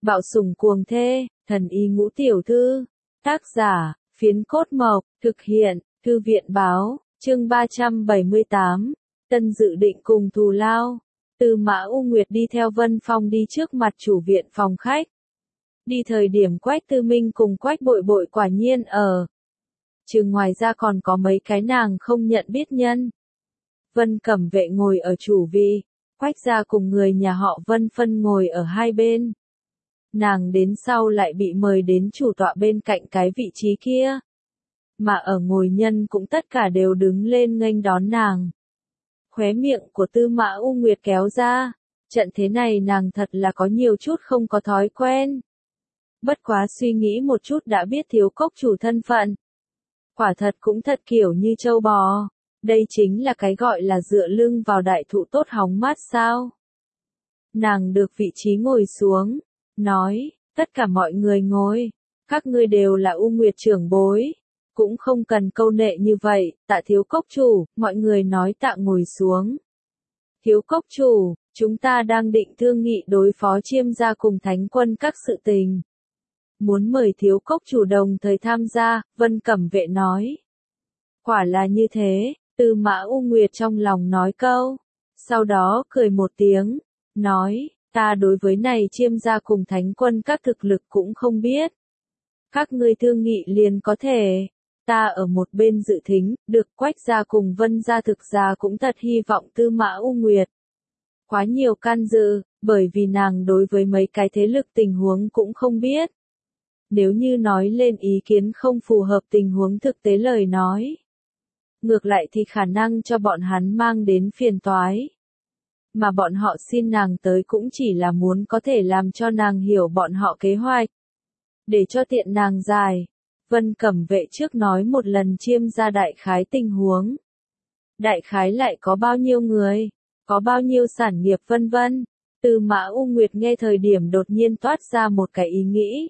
Bạo sủng cuồng thê, thần y ngũ tiểu thư. Tác giả, Phiến Cốt Mộc, thực hiện, Thư viện báo, chương 378. Tân dự định cùng thù lao. Tư Mã U Nguyệt đi theo Vân Phong đi trước mặt chủ viện phòng khách. Đi thời điểm Quách Tư Minh cùng Quách Bội Bội quả nhiên ở. Trừ ngoài ra còn có mấy cái nàng không nhận biết nhân. Vân Cẩm Vệ ngồi ở chủ vị, Quách gia cùng người nhà họ Vân phân ngồi ở hai bên. Nàng đến sau lại bị mời đến chủ tọa bên cạnh cái vị trí kia. Mà ở ngồi nhân cũng tất cả đều đứng lên nghênh đón nàng. Khóe miệng của Tư Mã U Nguyệt kéo ra, trận thế này nàng thật là có nhiều chút không có thói quen. Bất quá suy nghĩ một chút đã biết Thiếu Cốc chủ thân phận. Quả thật cũng thật kiểu như trâu bò, đây chính là cái gọi là dựa lưng vào đại thụ tốt hóng mát sao. Nàng được vị trí ngồi xuống, nói, tất cả mọi người ngồi, các ngươi đều là U Nguyệt trưởng bối, cũng không cần câu nệ như vậy, tạ Thiếu Cốc chủ, mọi người nói tạ ngồi xuống. Thiếu Cốc chủ, chúng ta đang định thương nghị đối phó Chiêm gia cùng Thánh quân các sự tình. Muốn mời Thiếu Cốc chủ đồng thời tham gia, Vân Cẩm Vệ nói. Quả là như thế, Tư Mã U Nguyệt trong lòng nói câu. Sau đó cười một tiếng, nói, ta đối với này Chiêm gia cùng Thánh quân các thực lực cũng không biết. Các ngươi thương nghị liền có thể. Ta ở một bên dự thính, được Quách gia cùng Vân gia thực ra cũng thật hy vọng Tư Mã U Nguyệt. Quá nhiều can dự, bởi vì nàng đối với mấy cái thế lực tình huống cũng không biết. Nếu như nói lên ý kiến không phù hợp tình huống thực tế lời nói. Ngược lại thì khả năng cho bọn hắn mang đến phiền toái. Mà bọn họ xin nàng tới cũng chỉ là muốn có thể làm cho nàng hiểu bọn họ kế hoạch. Để cho tiện nàng giải. Vân Cẩm Vệ trước nói một lần Chiêm gia đại khái tình huống. Đại khái lại có bao nhiêu người, có bao nhiêu sản nghiệp vân vân. Tư Mã U Nguyệt nghe thời điểm đột nhiên toát ra một cái ý nghĩ.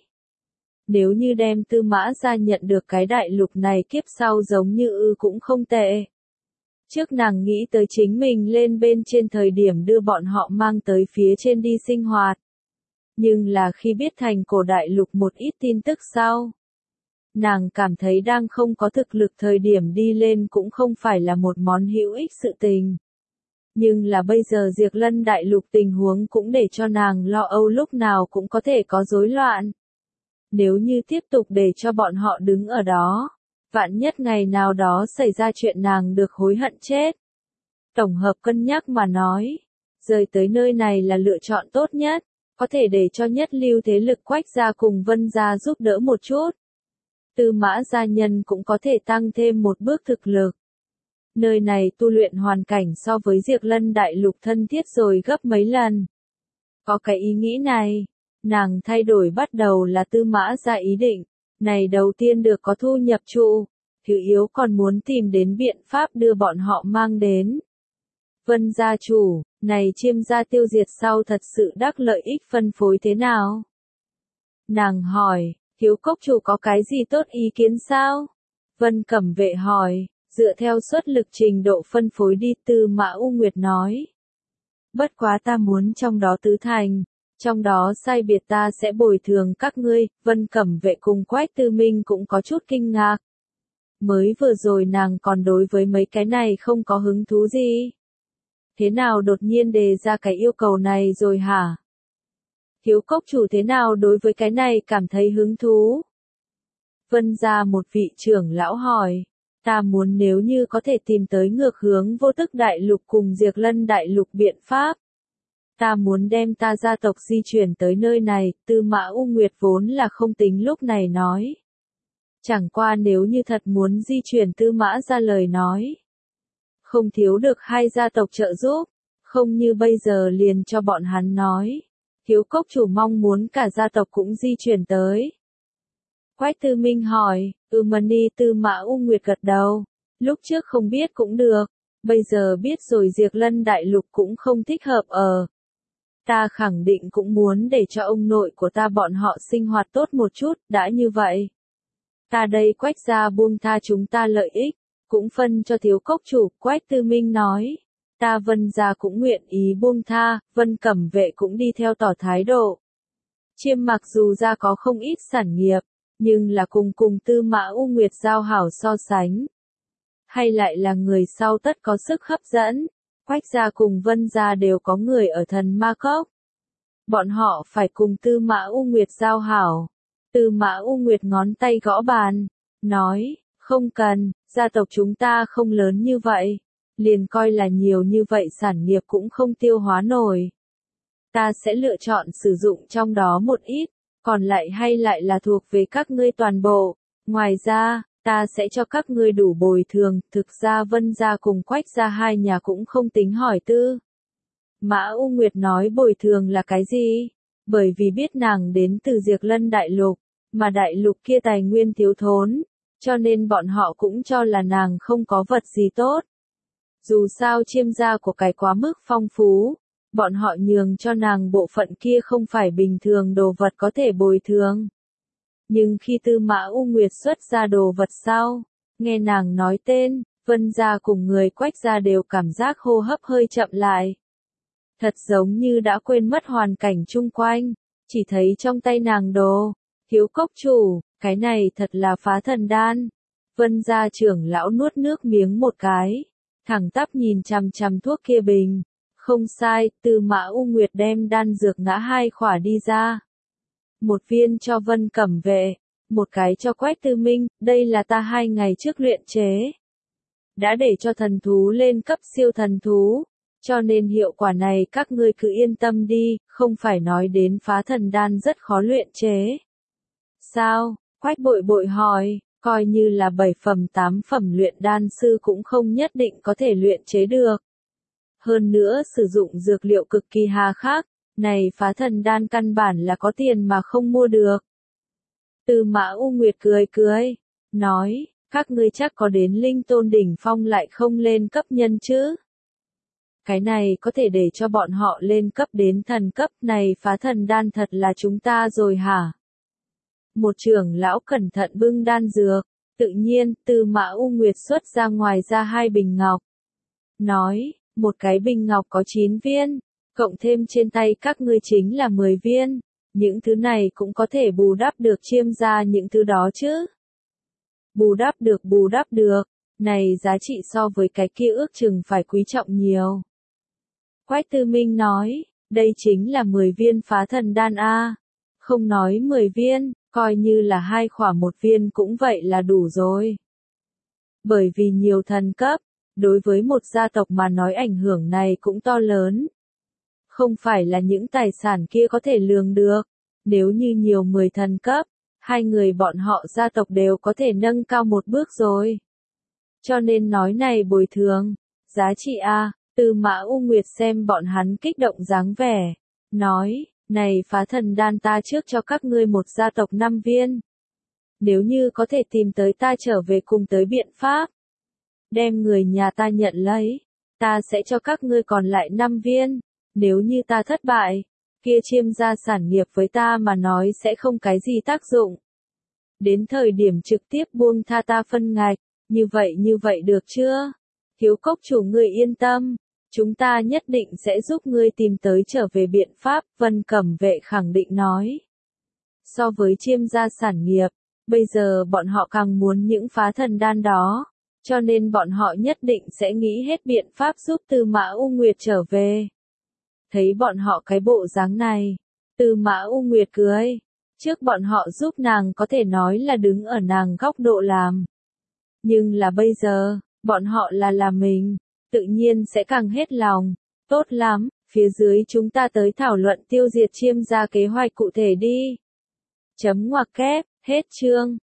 Nếu như đem Tư Mã gia nhận được cái đại lục này kiếp sau giống như cũng không tệ. Trước nàng nghĩ tới chính mình lên bên trên thời điểm đưa bọn họ mang tới phía trên đi sinh hoạt. Nhưng là khi biết thành cổ đại lục một ít tin tức sau. Nàng cảm thấy đang không có thực lực thời điểm đi lên cũng không phải là một món hữu ích sự tình. Nhưng là bây giờ Diệp Lân đại lục tình huống cũng để cho nàng lo âu lúc nào cũng có thể có rối loạn. Nếu như tiếp tục để cho bọn họ đứng ở đó, vạn nhất ngày nào đó xảy ra chuyện nàng được hối hận chết. Tổng hợp cân nhắc mà nói, rời tới nơi này là lựa chọn tốt nhất, có thể để cho nhất lưu thế lực Quách gia cùng Vân gia giúp đỡ một chút. Tư Mã gia nhân cũng có thể tăng thêm một bước thực lực. Nơi này tu luyện hoàn cảnh so với Diệp Lân đại lục thân thiết rồi gấp mấy lần. Có cái ý nghĩ này, nàng thay đổi bắt đầu là Tư Mã gia ý định, này đầu tiên được có thu nhập trụ, thứ yếu còn muốn tìm đến biện pháp đưa bọn họ mang đến. Vân gia chủ, này Chiêm gia tiêu diệt sau thật sự đắc lợi ích phân phối thế nào? Nàng hỏi. Thiếu Cốc chủ có cái gì tốt ý kiến sao? Vân Cẩm Vệ hỏi, dựa theo suất lực trình độ phân phối đi, Tư Mã U Nguyệt nói. Bất quá ta muốn trong đó tứ thành, trong đó sai biệt ta sẽ bồi thường các ngươi. Vân Cẩm Vệ cùng Quách Tư Minh cũng có chút kinh ngạc. Mới vừa rồi nàng còn đối với mấy cái này không có hứng thú gì. Thế nào đột nhiên đề ra cái yêu cầu này rồi hả? Thiếu Cốc chủ thế nào đối với cái này cảm thấy hứng thú? Vân gia một vị trưởng lão hỏi, ta muốn nếu như có thể tìm tới ngược hướng Vô Tức đại lục cùng Diệp Lân đại lục biện pháp. Ta muốn đem ta gia tộc di chuyển tới nơi này, Tư Mã U Nguyệt vốn là không tính lúc này nói. Chẳng qua nếu như thật muốn di chuyển Tư Mã ra lời nói. Không thiếu được hai gia tộc trợ giúp, không như bây giờ liền cho bọn hắn nói. Thiếu Cốc chủ mong muốn cả gia tộc cũng di chuyển tới. Quách Tư Minh hỏi, Mani. Tư Mã U Nguyệt gật đầu. Lúc trước không biết cũng được, bây giờ biết rồi Diệp Lân đại lục cũng không thích hợp ở. Ta khẳng định cũng muốn để cho ông nội của ta bọn họ sinh hoạt tốt một chút, đã như vậy. Ta đây Quách gia buông tha chúng ta lợi ích, cũng phân cho Thiếu Cốc chủ, Quách Tư Minh nói. Ta Vân gia cũng nguyện ý buông tha, Vân Cẩm Vệ cũng đi theo tỏ thái độ. Chiêm mặc dù ra có không ít sản nghiệp, nhưng là cùng Tư Mã U Nguyệt giao hảo so sánh. Hay lại là người sau tất có sức hấp dẫn. Quách gia cùng Vân gia đều có người ở Thần Ma Cốc. Bọn họ phải cùng Tư Mã U Nguyệt giao hảo. Tư Mã U Nguyệt ngón tay gõ bàn, nói, không cần, gia tộc chúng ta không lớn như vậy. Liền coi là nhiều như vậy sản nghiệp cũng không tiêu hóa nổi. Ta sẽ lựa chọn sử dụng trong đó một ít, còn lại hay lại là thuộc về các ngươi toàn bộ. Ngoài ra, ta sẽ cho các ngươi đủ bồi thường. Thực ra Vân gia cùng Quách gia hai nhà cũng không tính hỏi Tư Mã U Nguyệt nói bồi thường là cái gì, bởi vì biết nàng đến từ Diệt Lân Đại Lục, mà đại lục kia tài nguyên thiếu thốn, cho nên bọn họ cũng cho là nàng không có vật gì tốt. Dù sao chiêm gia của cải quá mức phong phú, bọn họ nhường cho nàng bộ phận kia không phải bình thường đồ vật có thể bồi thường. Nhưng khi Tư Mã U Nguyệt xuất ra đồ vật sau, nghe nàng nói tên, Vân gia cùng người Quách gia đều cảm giác hô hấp hơi chậm lại. Thật giống như đã quên mất hoàn cảnh chung quanh, chỉ thấy trong tay nàng đồ, thiếu cốc chủ, cái này thật là phá thần đan. Vân gia trưởng lão nuốt nước miếng một cái, thẳng tắp nhìn chằm chằm thuốc kia bình. Không sai, Tư Mã U Nguyệt đem đan dược ngã 2 khỏa đi ra. Một viên cho Vân Cẩm Vệ, một cái cho Quách Tư Minh, đây là ta 2 ngày trước luyện chế. Đã để cho thần thú lên cấp siêu thần thú, cho nên hiệu quả này các ngươi cứ yên tâm đi, không phải nói đến phá thần đan rất khó luyện chế. Sao? Quách Bội Bội hỏi, coi như là 7 phẩm 8 phẩm luyện đan sư cũng không nhất định có thể luyện chế được. Hơn nữa sử dụng dược liệu cực kỳ hà khắc, này phá thần đan căn bản là có tiền mà không mua được. Tư Mã U Nguyệt cười, nói, các ngươi chắc có đến linh tôn đỉnh phong lại không lên cấp nhân chứ. Cái này có thể để cho bọn họ lên cấp đến thần cấp, này phá thần đan thật là chúng ta rồi hả? Một trưởng lão cẩn thận bưng đan dược, tự nhiên, Tư Mã U Nguyệt xuất ra ngoài ra 2 bình ngọc. Nói, một cái bình ngọc có 9 viên, cộng thêm trên tay các ngươi chính là 10 viên. Những thứ này cũng có thể bù đắp được chiêm gia những thứ đó chứ. Bù đắp được, này giá trị so với cái kia ước chừng phải quý trọng nhiều. Quách Tư Minh nói, đây chính là 10 viên phá thần đan a. Không nói 10 viên, coi như là 2 khỏa 1 viên cũng vậy là đủ rồi. Bởi vì nhiều thần cấp, đối với một gia tộc mà nói ảnh hưởng này cũng to lớn. Không phải là những tài sản kia có thể lường được, nếu như nhiều 10 thần cấp, 2 người bọn họ gia tộc đều có thể nâng cao một bước rồi. Cho nên nói này bồi thường, giá trị a. Tư Mã U Nguyệt xem bọn hắn kích động dáng vẻ, nói, này phá thần đan ta trước cho các ngươi một gia tộc 5 viên. Nếu như có thể tìm tới ta trở về cùng tới biện pháp, đem người nhà ta nhận lấy, ta sẽ cho các ngươi còn lại 5 viên. Nếu như ta thất bại, kia chiêm gia sản nghiệp với ta mà nói sẽ không cái gì tác dụng. Đến thời điểm trực tiếp buông tha ta phân ngạch, như vậy được chưa? Thiếu cốc chủ ngươi yên tâm, chúng ta nhất định sẽ giúp ngươi tìm tới trở về biện pháp, Vân Cẩm Vệ khẳng định nói. So với chiêm gia sản nghiệp, bây giờ bọn họ càng muốn những phá thần đan đó, cho nên bọn họ nhất định sẽ nghĩ hết biện pháp giúp Tư Mã U Nguyệt trở về. Thấy bọn họ cái bộ dáng này, Tư Mã U Nguyệt cười, trước bọn họ giúp nàng có thể nói là đứng ở nàng góc độ làm. Nhưng là bây giờ, bọn họ là mình, tự nhiên sẽ càng hết lòng. Tốt lắm, phía dưới chúng ta tới thảo luận tiêu diệt chiêm gia kế hoạch cụ thể đi. Chấm ngoặc kép, hết chương.